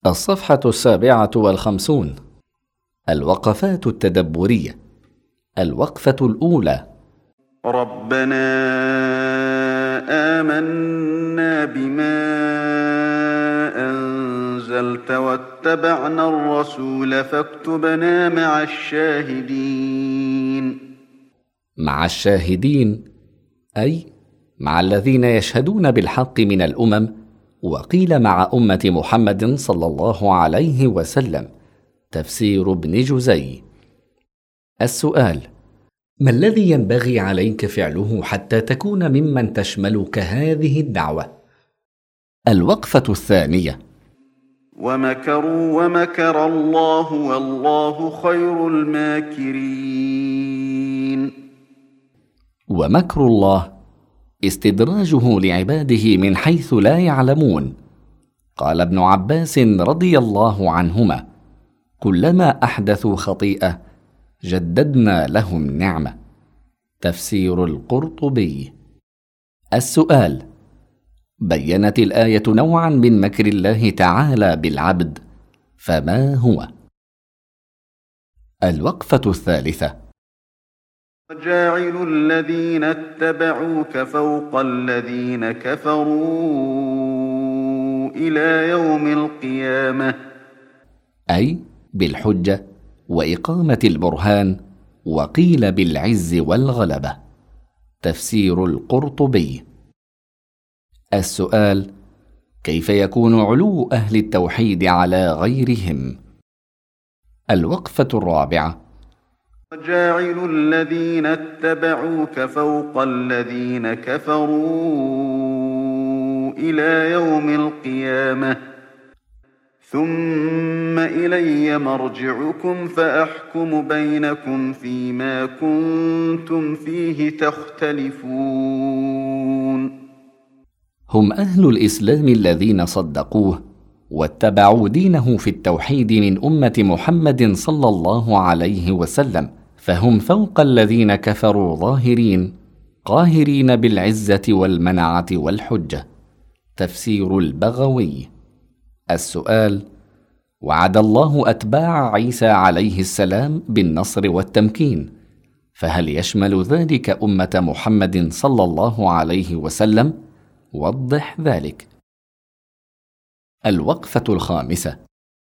الصفحة 57. الوقفات التدبرية. الوقفة الأولى: ربنا آمنا بما أنزلت واتبعنا الرسول فاكتبنا مع الشاهدين. مع الشاهدين أي مع الذين يشهدون بالحق من الأمم، وقيل مع أمة محمد صلى الله عليه وسلم. تفسير ابن جزي. السؤال: ما الذي ينبغي عليك فعله حتى تكون ممن تشملك هذه الدعوة؟ الوقفة الثانية: ومكروا ومكر الله والله خير الماكرين. ومكر الله استدراجه لعباده من حيث لا يعلمون. قال ابن عباس رضي الله عنهما: كلما أحدثوا خطيئة جددنا لهم نعمة. تفسير القرطبي. السؤال: بينت الآية نوعا من مكر الله تعالى بالعبد، فما هو؟ الوقفة الثالثة: وجاعل الذين اتبعوك فوق الذين كفروا إلى يوم القيامة. أي بالحجة وإقامة البرهان، وقيل بالعز والغلبة. تفسير القرطبي. السؤال: كيف يكون علو أهل التوحيد على غيرهم؟ الوقفة الرابعة: وجاعل الذين اتبعوك فوق الذين كفروا إلى يوم القيامة ثم إلي مرجعكم فأحكم بينكم فيما كنتم فيه تختلفون. هم أهل الإسلام الذين صدقوه واتبعوا دينه في التوحيد من أمة محمد صلى الله عليه وسلم، فهم فوق الذين كفروا ظاهرين قاهرين بالعزة والمنعة والحجة. تفسير البغوي. السؤال: وعد الله أتباع عيسى عليه السلام بالنصر والتمكين، فهل يشمل ذلك أمة محمد صلى الله عليه وسلم؟ وضح ذلك. الوقفة الخامسة: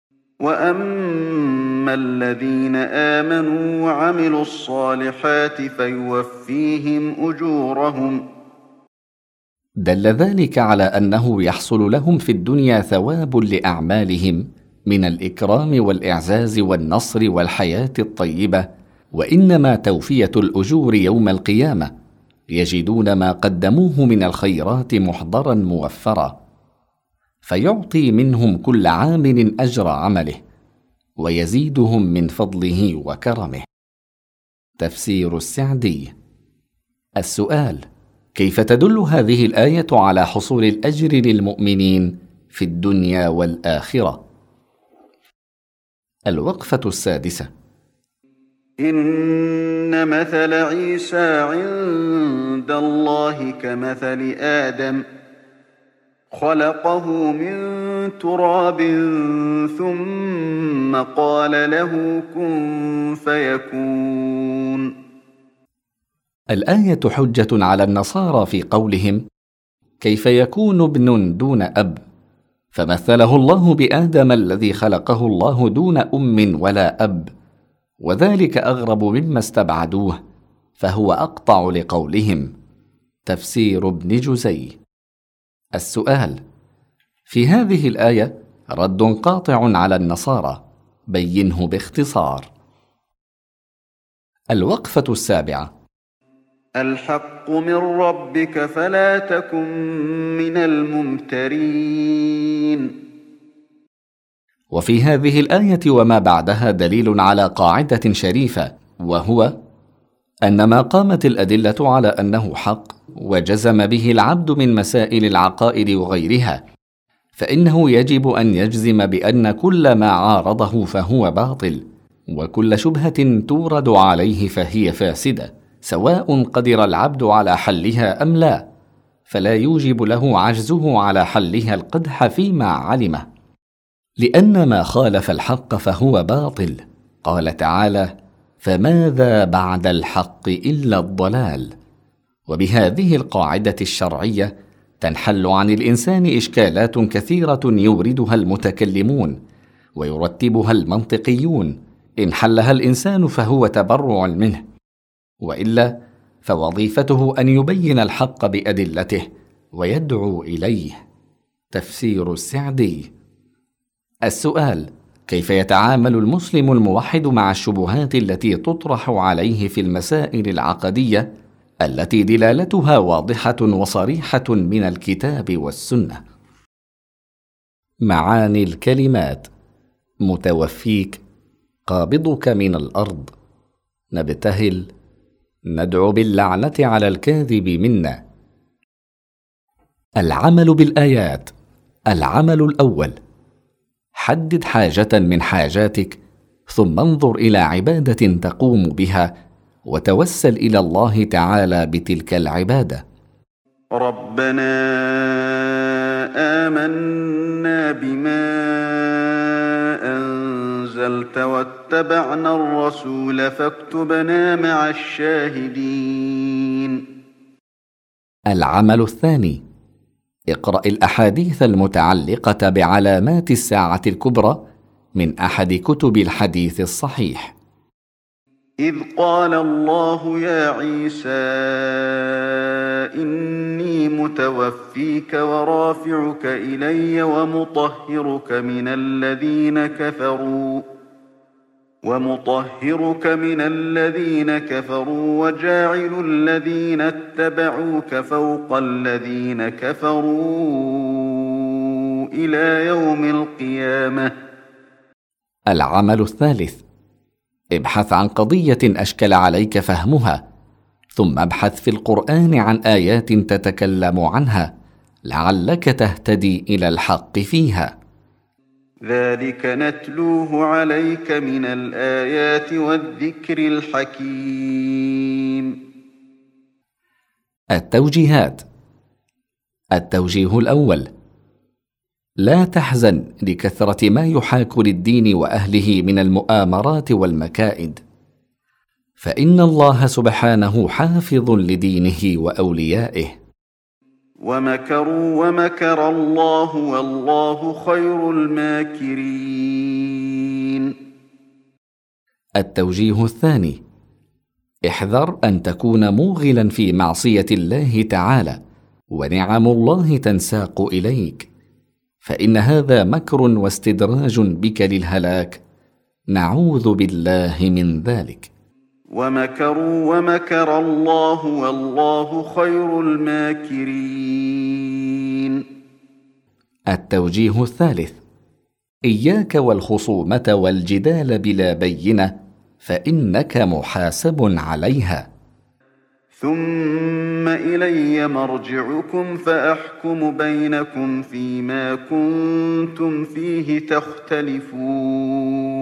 وأما الذين آمنوا وعملوا الصالحات فيوفيهم أجورهم. دل ذلك على أنه يحصل لهم في الدنيا ثواب لأعمالهم من الإكرام والإعزاز والنصر والحياة الطيبة، وإنما توفية الأجور يوم القيامة يجدون ما قدموه من الخيرات محضرا موفرا، فيعطي منهم كل عامل أجر عمله ويزيدهم من فضله وكرمه. تفسير السعدي. السؤال: كيف تدل هذه الآية على حصول الأجر للمؤمنين في الدنيا والآخرة؟ الوقفة السادسة: إن مثل عيسى عند الله كمثل آدم خلقه من تراب ثم قال له كن فيكون. الآية حجة على النصارى في قولهم: كيف يكون ابن دون أب؟ فمثله الله بآدم الذي خلقه الله دون أم ولا أب، وذلك أغرب مما استبعدوه، فهو أقطع لقولهم. تفسير ابن جزي. السؤال: في هذه الآية رد قاطع على النصارى، بينه باختصار. الوقفة السابعة: الحق من ربك فلا تكن من الممترين. وفي هذه الآية وما بعدها دليل على قاعدة شريفة، وهو أن ما قامت الأدلة على أنه حق وجزم به العبد من مسائل العقائد وغيرها، فإنه يجب أن يجزم بأن كل ما عارضه فهو باطل، وكل شبهة تورد عليه فهي فاسدة، سواء قدر العبد على حلها أم لا، فلا يوجب له عجزه على حلها القدح فيما علمه. لأن ما خالف الحق فهو باطل. قال تعالى: فماذا بعد الحق إلا الضلال. وبهذه القاعدة الشرعية تنحل عن الإنسان إشكالات كثيرة يوردها المتكلمون ويرتبها المنطقيون. إن حلها الإنسان فهو تبرع منه، وإلا فوظيفته أن يبين الحق بأدلته ويدعو إليه. تفسير السعدي. السؤال: كيف يتعامل المسلم الموحد مع الشبهات التي تطرح عليه في المسائل العقدية التي دلالتها واضحة وصريحة من الكتاب والسنة؟ معاني الكلمات: متوفيك، قابضك من الأرض، نبتهل، ندعو باللعنة على الكاذب منا. العمل بالآيات. العمل الأول: حدد حاجة من حاجاتك، ثم انظر إلى عبادة تقوم بها وتوسل إلى الله تعالى بتلك العبادة. ربنا آمنا بما أنزلت واتبعنا الرسول فاكتبنا مع الشاهدين. العمل الثاني: اقرأ الأحاديث المتعلقة بعلامات الساعة الكبرى من أحد كتب الحديث الصحيح. إذ قال الله يا عيسى إني متوفيك ورافعك إلي ومطهرك من الذين كفروا وجاعل الذين اتبعوك فوق الذين كفروا إلى يوم القيامة. العمل الثالث: ابحث عن قضية أشكل عليك فهمها، ثم ابحث في القرآن عن آيات تتكلم عنها لعلك تهتدي إلى الحق فيها. ذلك نتلوه عليك من الآيات والذكر الحكيم. التوجيهات. التوجيه الأول: لا تحزن لكثرة ما يحاك للدين وأهله من المؤامرات والمكائد، فإن الله سبحانه حافظ لدينه وأوليائه. ومكروا ومكر الله والله خير الماكرين. التوجيه الثاني: احذر أن تكون موغلا في معصية الله تعالى ونعم الله تنساق إليك، فإن هذا مكر واستدراج بك للهلاك، نعوذ بالله من ذلك. ومكروا ومكر الله والله خير الماكرين. التوجيه الثالث: إياك والخصومة والجدال بلا بينة، فإنك محاسب عليها. ثم إلي مرجعكم فأحكم بينكم فيما كنتم فيه تختلفون.